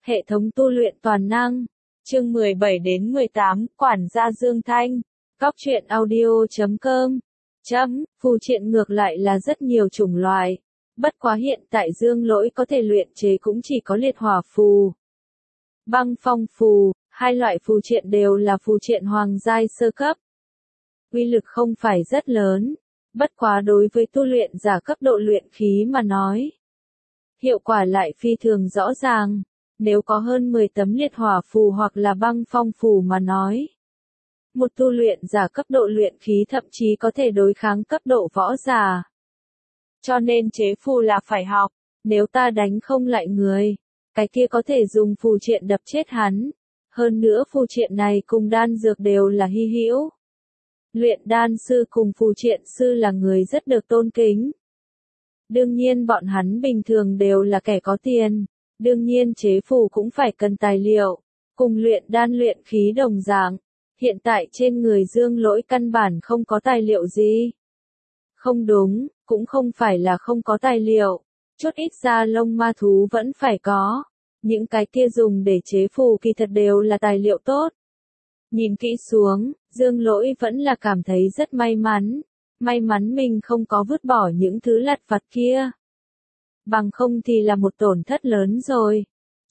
Hệ thống tu luyện toàn năng. Chương 17 đến 18, quản gia Dương Thanh. Cóc truyện audio.com. Phù triện ngược lại là rất nhiều chủng loại. Bất quá hiện tại Dương Lỗi có thể luyện chế cũng chỉ có liệt hỏa phù, băng phong phù, hai loại phù triện đều là phù triện hoàng giai sơ cấp. Uy lực không phải rất lớn, bất quá đối với tu luyện giả cấp độ luyện khí mà nói, hiệu quả lại phi thường rõ ràng. Nếu có hơn 10 tấm liệt hỏa phù hoặc là băng phong phù mà nói, một tu luyện giả cấp độ luyện khí thậm chí có thể đối kháng cấp độ võ giả. Cho nên chế phù là phải học, nếu ta đánh không lại người, cái kia có thể dùng phù triện đập chết hắn. Hơn nữa phù triện này cùng đan dược đều là hy hữu. Luyện đan sư cùng phù triện sư là người rất được tôn kính. Đương nhiên bọn hắn bình thường đều là kẻ có tiền. Đương nhiên chế phù cũng phải cần tài liệu, cùng luyện đan luyện khí đồng dạng. Hiện tại trên người Dương Lỗi căn bản không có tài liệu gì. Không đúng, cũng không phải là không có tài liệu, chút ít da lông ma thú vẫn phải có. Những cái kia dùng để chế phù kỳ thật đều là tài liệu tốt. Nhìn kỹ xuống, Dương Lỗi vẫn là cảm thấy rất may mắn. May mắn mình không có vứt bỏ những thứ lặt vặt kia. Bằng không thì là một tổn thất lớn rồi.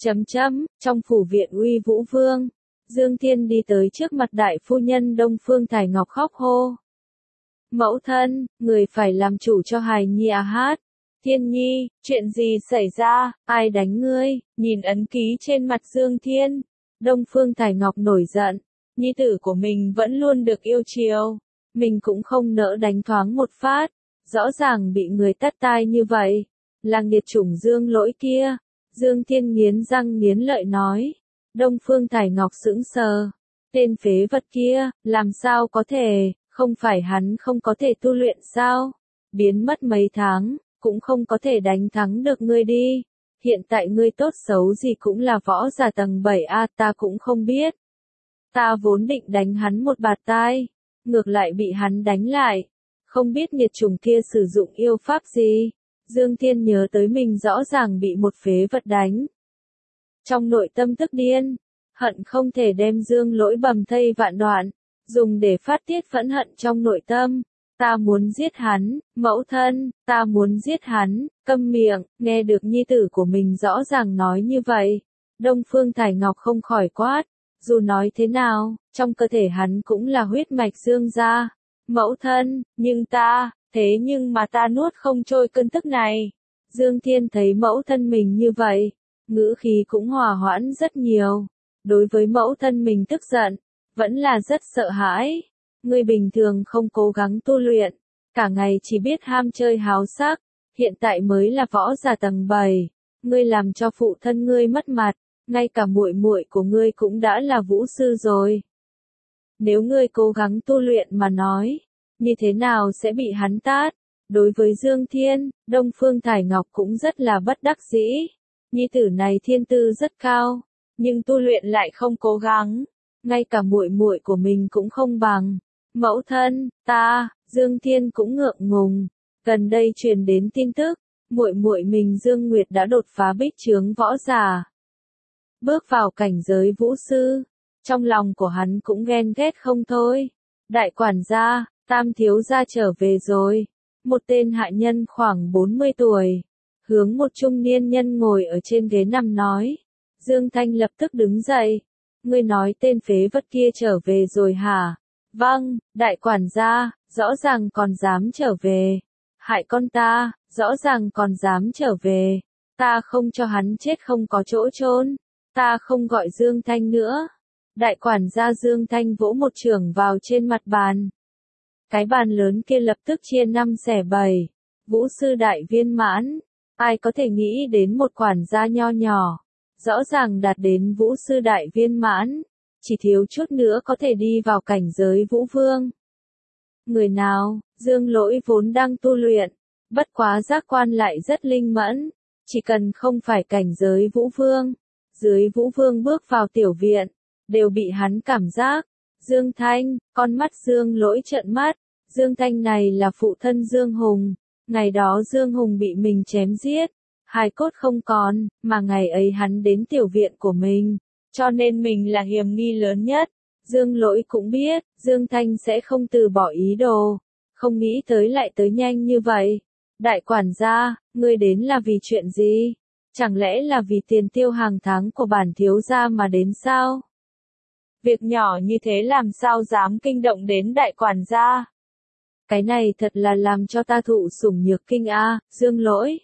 Trong phủ viện Uy Vũ Vương, Dương Thiên đi tới trước mặt đại phu nhân Đông Phương Thải Ngọc khóc hô. Mẫu thân, người phải làm chủ cho hài nhi à hát. Thiên nhi, chuyện gì xảy ra, ai đánh ngươi? Nhìn ấn ký trên mặt Dương Thiên, Đông Phương Thải Ngọc nổi giận. Nhi tử của mình vẫn luôn được yêu chiều, mình cũng không nỡ đánh thoáng một phát. Rõ ràng bị người tát tai như vậy. Là nghiệt chủng Dương Lỗi kia. Dương Thiên nghiến răng nghiến lợi nói. Đông Phương Thải Ngọc sững sờ. Tên phế vật kia, làm sao có thể, không phải hắn không có thể tu luyện sao? Biến mất mấy tháng, cũng không có thể đánh thắng được ngươi đi. Hiện tại ngươi tốt xấu gì cũng là võ giả tầng 7A, ta cũng không biết. Ta vốn định đánh hắn một bạt tai, ngược lại bị hắn đánh lại. Không biết nghiệt chủng kia sử dụng yêu pháp gì. Dương Thiên nhớ tới mình rõ ràng bị một phế vật đánh. Trong nội tâm tức điên, hận không thể đem Dương Lỗi bầm thây vạn đoạn, dùng để phát tiết phẫn hận trong nội tâm. Ta muốn giết hắn, mẫu thân, ta muốn giết hắn, câm miệng. Nghe được nhi tử của mình rõ ràng nói như vậy, Đông Phương Thải Ngọc không khỏi quát. Dù nói thế nào, trong cơ thể hắn cũng là huyết mạch Dương gia. Mẫu thân, nhưng ta, thế nhưng mà ta nuốt không trôi cơn tức này. Dương Thiên thấy mẫu thân mình như vậy, ngữ khí cũng hòa hoãn rất nhiều. Đối với mẫu thân mình tức giận, vẫn là rất sợ hãi. Ngươi bình thường không cố gắng tu luyện, cả ngày chỉ biết ham chơi háo sắc, hiện tại mới là võ giả tầng 7, ngươi làm cho phụ thân ngươi mất mặt, ngay cả muội muội của ngươi cũng đã là vũ sư rồi. Nếu ngươi cố gắng tu luyện mà nói, như thế nào sẽ bị hắn tát? Đối với Dương Thiên, Đông Phương Thải Ngọc cũng rất là bất đắc dĩ. Nhi tử này thiên tư rất cao, nhưng tu luyện lại không cố gắng, ngay cả muội muội của mình cũng không bằng. Mẫu thân, Dương Thiên cũng ngượng ngùng. Gần đây truyền đến tin tức, muội muội mình Dương Nguyệt đã đột phá bích chướng võ giả, bước vào cảnh giới vũ sư. Trong lòng của hắn cũng ghen ghét không thôi. Đại quản gia, Tam thiếu gia trở về rồi. Một tên hạ nhân khoảng 40 tuổi, hướng một trung niên nhân ngồi ở trên ghế nằm nói. Dương Thanh lập tức đứng dậy. Ngươi nói tên phế vật kia trở về rồi hả? Vâng, đại quản gia, rõ ràng còn dám trở về. Hại con ta, rõ ràng còn dám trở về. Ta không cho hắn chết không có chỗ chôn. Ta không gọi Dương Thanh nữa. Đại quản gia Dương Thanh vỗ một chưởng vào trên mặt bàn. Cái bàn lớn kia lập tức chia 5 xẻ 7. Vũ sư đại viên mãn. Ai có thể nghĩ đến một quản gia nho nhỏ, rõ ràng đạt đến vũ sư đại viên mãn, chỉ thiếu chút nữa có thể đi vào cảnh giới vũ vương. Người nào? Dương Lỗi vốn đang tu luyện, bất quá giác quan lại rất linh mẫn, chỉ cần không phải cảnh giới vũ vương, dưới vũ vương bước vào tiểu viện, đều bị hắn cảm giác. Dương Thanh, con mắt Dương Lỗi trợn mắt. Dương Thanh này là phụ thân Dương Hùng. Ngày đó Dương Hùng bị mình chém giết, hài cốt không còn, mà ngày ấy hắn đến tiểu viện của mình, cho nên mình là hiểm nghi lớn nhất. Dương Lỗi cũng biết, Dương Thanh sẽ không từ bỏ ý đồ, không nghĩ tới lại tới nhanh như vậy. Đại quản gia, ngươi đến là vì chuyện gì? Chẳng lẽ là vì tiền tiêu hàng tháng của bản thiếu gia mà đến sao? Việc nhỏ như thế làm sao dám kinh động đến đại quản gia? Cái này thật là làm cho ta thụ sủng nhược kinh a, Dương Lỗi.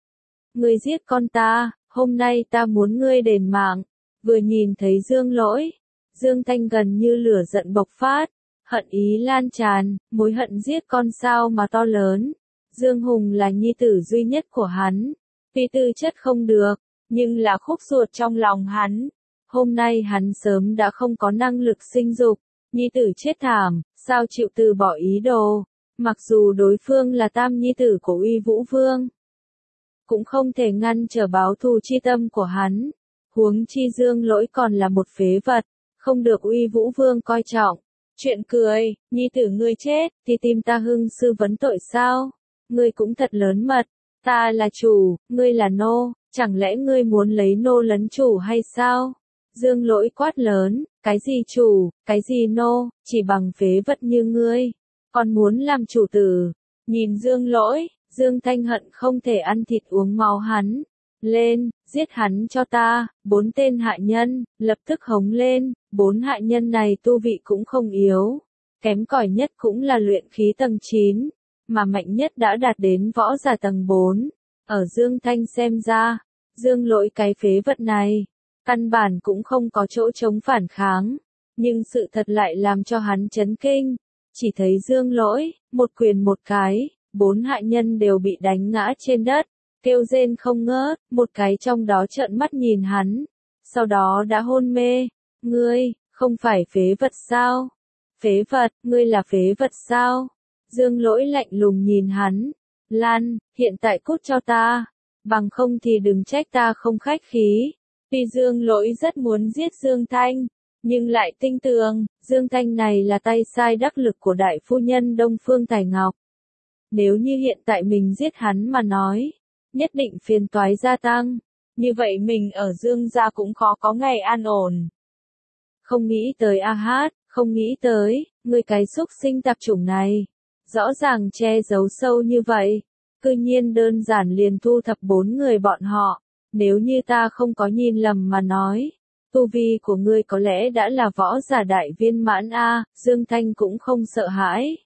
Ngươi giết con ta, hôm nay ta muốn ngươi đền mạng. Vừa nhìn thấy Dương Lỗi, Dương Thanh gần như lửa giận bộc phát, hận ý lan tràn, mối hận giết con sao mà to lớn. Dương Hùng là nhi tử duy nhất của hắn, tuy tư chất không được, nhưng là khúc ruột trong lòng hắn. Hôm nay hắn sớm đã không có năng lực sinh dục, nhi tử chết thảm, sao chịu từ bỏ ý đồ, mặc dù đối phương là tam nhi tử của Uy Vũ Vương. Cũng không thể ngăn trở báo thù chi tâm của hắn, huống chi Dương Lỗi còn là một phế vật, không được Uy Vũ Vương coi trọng. Chuyện cười, nhi tử ngươi chết, thì tìm ta hưng sư vấn tội sao? Ngươi cũng thật lớn mật, ta là chủ, ngươi là nô, chẳng lẽ ngươi muốn lấy nô lấn chủ hay sao? Dương Lỗi quát lớn, cái gì chủ, cái gì nô, chỉ bằng phế vật như ngươi, còn muốn làm chủ tử. Nhìn Dương Lỗi, Dương Thanh hận không thể ăn thịt uống máu hắn. Lên, giết hắn cho ta, 4 tên hạ nhân, lập tức hống lên, 4 hạ nhân này tu vị cũng không yếu, kém cỏi nhất cũng là luyện khí tầng 9, mà mạnh nhất đã đạt đến võ giả tầng 4. Ở Dương Thanh xem ra, Dương Lỗi cái phế vật này, căn bản cũng không có chỗ chống phản kháng, nhưng sự thật lại làm cho hắn chấn kinh. Chỉ thấy Dương Lỗi, một quyền một cái, 4 hạ nhân đều bị đánh ngã trên đất, kêu rên không ngớt, một cái trong đó trợn mắt nhìn hắn, sau đó đã hôn mê. Ngươi, không phải phế vật sao? Phế vật, ngươi là phế vật sao? Dương Lỗi lạnh lùng nhìn hắn. Lan, hiện tại cút cho ta, bằng không thì đừng trách ta không khách khí. Tuy Dương Lỗi rất muốn giết Dương Thanh, nhưng lại tinh tường, Dương Thanh này là tay sai đắc lực của đại phu nhân Đông Phương Tài Ngọc. Nếu như hiện tại mình giết hắn mà nói, nhất định phiền toái gia tăng, như vậy mình ở Dương gia cũng khó có ngày an ổn. Không nghĩ tới a hát, không nghĩ tới, ngươi cái xúc sinh tạp chủng này, rõ ràng che giấu sâu như vậy, cư nhiên đơn giản liền thu thập 4 người bọn họ. Nếu như ta không có nhìn lầm mà nói, tu vi của ngươi có lẽ đã là võ giả đại viên mãn a. Dương Thanh cũng không sợ hãi.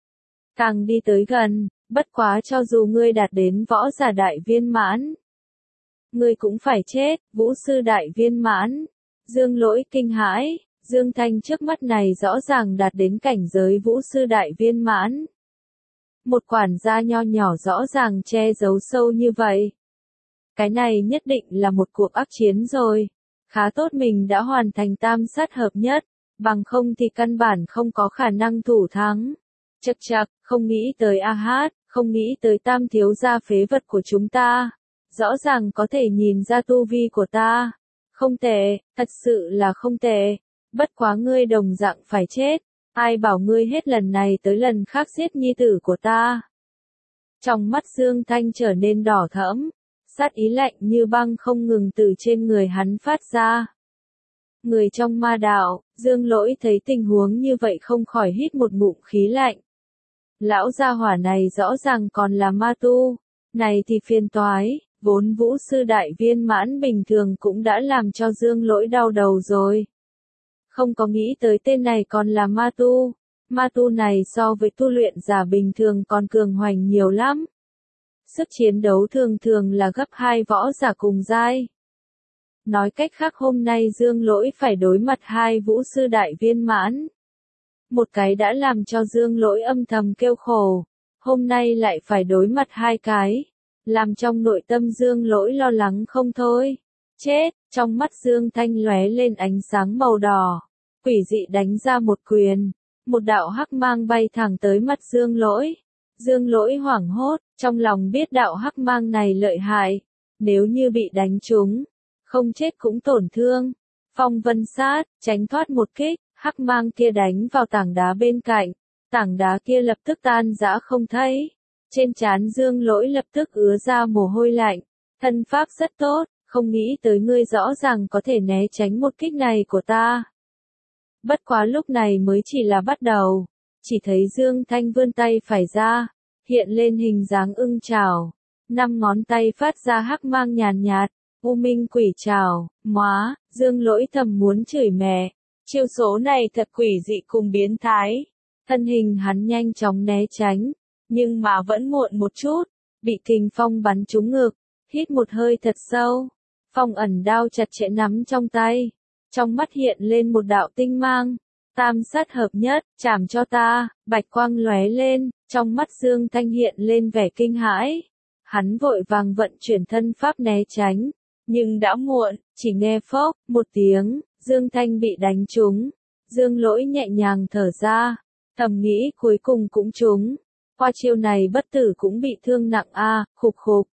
Càng đi tới gần, bất quá cho dù ngươi đạt đến võ giả đại viên mãn, ngươi cũng phải chết, vũ sư đại viên mãn. Dương Lỗi kinh hãi, Dương Thanh trước mắt này rõ ràng đạt đến cảnh giới vũ sư đại viên mãn. Một quản gia nho nhỏ rõ ràng che giấu sâu như vậy. Cái này nhất định là một cuộc ác chiến rồi. Khá tốt mình đã hoàn thành tam sát hợp nhất, bằng không thì căn bản không có khả năng thủ thắng. Chậc chậc, không nghĩ tới a hát, không nghĩ tới tam thiếu gia phế vật của chúng ta. Rõ ràng có thể nhìn ra tu vi của ta. Không tệ, thật sự là không tệ. Bất quá ngươi đồng dạng phải chết. Ai bảo ngươi hết lần này tới lần khác giết nhi tử của ta. Trong mắt Dương Thanh trở nên đỏ thẫm. Sát ý lạnh như băng không ngừng từ trên người hắn phát ra. Người trong ma đạo, Dương Lỗi thấy tình huống như vậy không khỏi hít một ngụm khí lạnh. Lão gia hỏa này rõ ràng còn là ma tu, này thì phiền toái, vốn vũ sư đại viên mãn bình thường cũng đã làm cho Dương Lỗi đau đầu rồi. Không có nghĩ tới tên này còn là ma tu này so với tu luyện giả bình thường còn cường hoành nhiều lắm. Sức chiến đấu thường thường là gấp 2 võ giả cùng giai. Nói cách khác hôm nay Dương Lỗi phải đối mặt 2 vũ sư đại viên mãn. Một cái đã làm cho Dương Lỗi âm thầm kêu khổ, hôm nay lại phải đối mặt 2 cái, làm trong nội tâm Dương Lỗi lo lắng không thôi. Chết, trong mắt Dương Thanh lóe lên ánh sáng màu đỏ, quỷ dị đánh ra một quyền, một đạo hắc mang bay thẳng tới mặt Dương Lỗi. Dương Lỗi hoảng hốt, trong lòng biết đạo hắc mang này lợi hại, nếu như bị đánh trúng, không chết cũng tổn thương. Phong vân sát, tránh thoát một kích, hắc mang kia đánh vào tảng đá bên cạnh, tảng đá kia lập tức tan rã không thấy. Trên trán Dương Lỗi lập tức ứa ra mồ hôi lạnh, Thân pháp rất tốt, không nghĩ tới ngươi rõ ràng có thể né tránh một kích này của ta. Bất quá lúc này mới chỉ là bắt đầu, chỉ thấy Dương Thanh vươn tay phải ra, hiện lên hình dáng ưng chảo, 5 ngón tay phát ra hắc mang nhàn nhạt, U Minh quỷ trảo, móa, Dương Lỗi thầm muốn chửi mẹ, chiêu số này thật quỷ dị cùng biến thái. Thân hình hắn nhanh chóng né tránh, nhưng mà vẫn muộn một chút, bị kình phong bắn trúng ngực, hít một hơi thật sâu, phong ẩn đao chặt chẽ nắm trong tay, trong mắt hiện lên một đạo tinh mang, tam sát hợp nhất, chảm cho ta, bạch quang lóe lên, trong mắt Dương Thanh hiện lên vẻ kinh hãi, hắn vội vàng vận chuyển thân pháp né tránh, nhưng đã muộn, chỉ nghe phốc, một tiếng, Dương Thanh bị đánh trúng, Dương Lỗi nhẹ nhàng thở ra, thầm nghĩ cuối cùng cũng trúng, qua chiêu này bất tử cũng bị thương nặng a, khục khục.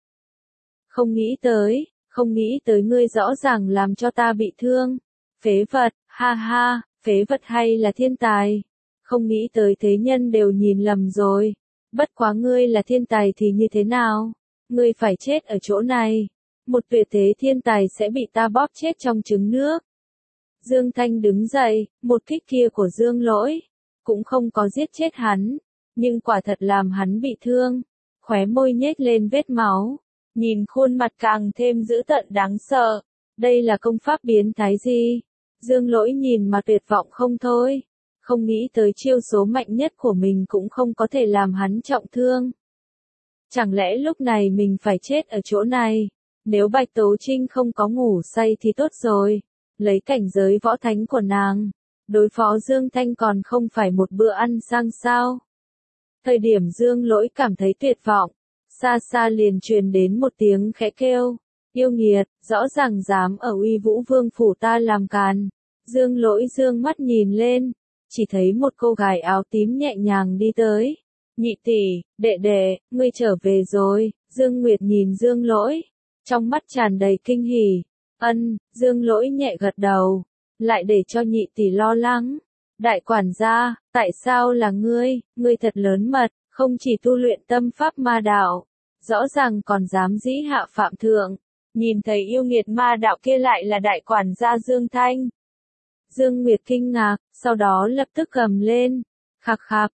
Không nghĩ tới ngươi rõ ràng làm cho ta bị thương. Phế vật, ha ha, phế vật hay là thiên tài? Không nghĩ tới thế nhân đều nhìn lầm rồi. Bất quá ngươi là thiên tài thì như thế nào? Ngươi phải chết ở chỗ này. Một tuyệt thế thiên tài sẽ bị ta bóp chết trong trứng nước. Dương Thanh đứng dậy, một kích kia của Dương Lỗi cũng không có giết chết hắn, nhưng quả thật làm hắn bị thương. Khóe môi nhếch lên vết máu, nhìn khuôn mặt càng thêm dữ tợn đáng sợ. Đây là công pháp biến thái gì? Dương Lỗi nhìn mà tuyệt vọng không thôi. Không nghĩ tới chiêu số mạnh nhất của mình cũng không có thể làm hắn trọng thương. Chẳng lẽ lúc này mình phải chết ở chỗ này? Nếu Bạch Tố Trinh không có ngủ say thì tốt rồi. Lấy cảnh giới võ thánh của nàng, đối phó Dương Thanh còn không phải một bữa ăn sang sao. Thời điểm Dương Lỗi cảm thấy tuyệt vọng, xa xa liền truyền đến một tiếng khẽ kêu. Yêu nghiệt, rõ ràng dám ở Uy Vũ Vương phủ ta làm càn. Dương Lỗi dương mắt nhìn lên, chỉ thấy một cô gái áo tím nhẹ nhàng đi tới. Nhị tỷ, đệ đệ, ngươi trở về rồi. Dương Nguyệt nhìn Dương Lỗi, trong mắt tràn đầy kinh hỉ. Dương Lỗi nhẹ gật đầu, lại để cho nhị tỷ lo lắng. Đại quản gia, tại sao là ngươi thật lớn mật, không chỉ tu luyện tâm pháp ma đạo, rõ ràng còn dám dĩ hạ phạm thượng. Nhìn thấy yêu nghiệt ma đạo kia lại là đại quản gia Dương Thanh. Dương Nguyệt kinh ngạc, sau đó lập tức gầm lên. Khạc khạc,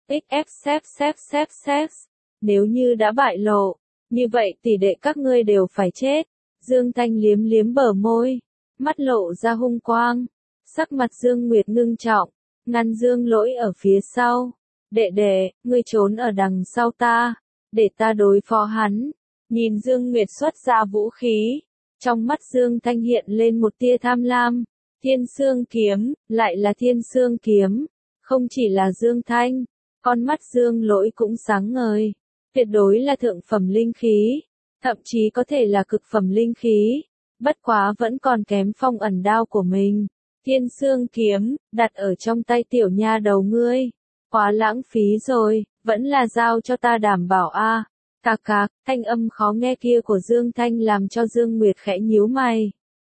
xf. Nếu như đã bại lộ, như vậy tỷ đệ các ngươi đều phải chết. Dương Thanh liếm liếm bờ môi, mắt lộ ra hung quang. Sắc mặt Dương Nguyệt ngưng trọng, ngăn Dương Lỗi ở phía sau. Đệ đệ, ngươi trốn ở đằng sau ta, để ta đối phó hắn. Nhìn Dương Nguyệt xuất ra vũ khí, trong mắt Dương Thanh hiện lên một tia tham lam. Thiên Sương kiếm, lại là Thiên Sương kiếm. Không chỉ là Dương Thanh, con mắt Dương Lỗi cũng sáng ngời. Tuyệt đối là thượng phẩm linh khí, thậm chí có thể là cực phẩm linh khí. Bất quá vẫn còn kém phong ẩn đao của mình. Thiên Sương kiếm, đặt ở trong tay tiểu nha đầu ngươi. Quá lãng phí rồi, vẫn là giao cho ta đảm bảo a. Cạc cạc, thanh âm khó nghe kia của Dương Thanh làm cho Dương Nguyệt khẽ nhíu mày.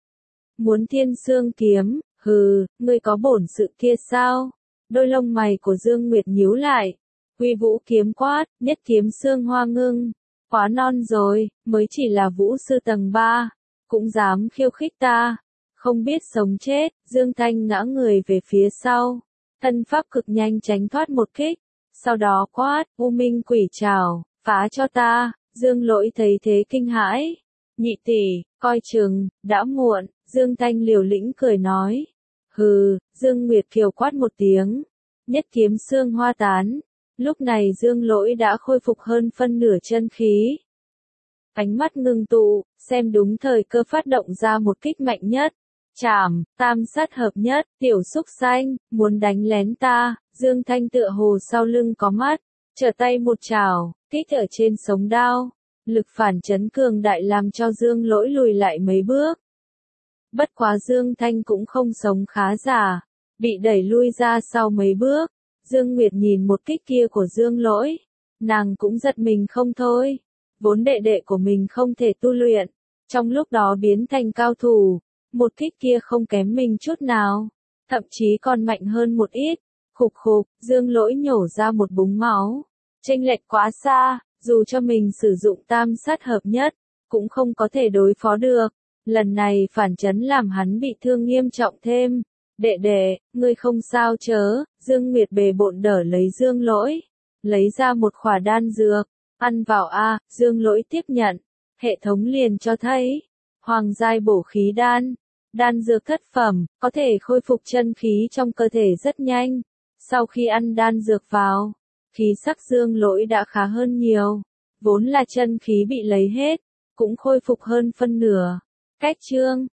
Muốn Thiên Sương kiếm, hừ, ngươi có bổn sự kia sao? Đôi lông mày của Dương Nguyệt nhíu lại. Uy Vũ kiếm quát, nhất kiếm xương hoa ngưng. Quá non rồi, mới chỉ là vũ sư tầng 3, cũng dám khiêu khích ta. Không biết sống chết, Dương Thanh ngã người về phía sau. Thân pháp cực nhanh tránh thoát một kích. Sau đó quát, U Minh quỷ trảo, phá cho ta. Dương Lỗi thấy thế kinh hãi. Nhị tỷ, coi chừng, đã muộn. Dương Thanh liều lĩnh cười nói. Hừ, Dương Nguyệt kiều quát một tiếng. Nhất kiếm xương hoa tán. Lúc này Dương Lỗi đã khôi phục hơn phân nửa chân khí. Ánh mắt ngưng tụ, xem đúng thời cơ phát động ra một kích mạnh nhất. Chảm, tam sát hợp nhất, tiểu xúc xanh, muốn đánh lén ta. Dương Thanh tựa hồ sau lưng có mắt, trở tay một chảo, kích ở trên sống đao. Lực phản chấn cường đại làm cho Dương Lỗi lùi lại mấy bước. Bất quá Dương Thanh cũng không sống khá giả, bị đẩy lui ra sau mấy bước. Dương Nguyệt nhìn một kích kia của Dương Lỗi, nàng cũng giật mình không thôi. Vốn đệ đệ của mình không thể tu luyện, trong lúc đó biến thành cao thủ, một kích kia không kém mình chút nào, thậm chí còn mạnh hơn một ít. Khục khục, Dương Lỗi nhổ ra một búng máu. Chênh lệch quá xa, dù cho mình sử dụng tam sát hợp nhất, cũng không có thể đối phó được. Lần này phản chấn làm hắn bị thương nghiêm trọng thêm. Đệ đệ, ngươi không sao chớ, Dương Nguyệt bề bộn đỡ lấy Dương Lỗi. Lấy ra một khỏa đan dược, ăn vào a. Dương Lỗi tiếp nhận. Hệ thống liền cho thấy, hoàng giai bổ khí đan. Đan dược thất phẩm, có thể khôi phục chân khí trong cơ thể rất nhanh. Sau khi ăn đan dược vào, khí sắc Dương Lỗi đã khá hơn nhiều. Vốn là chân khí bị lấy hết, cũng khôi phục hơn phân nửa. Cách chương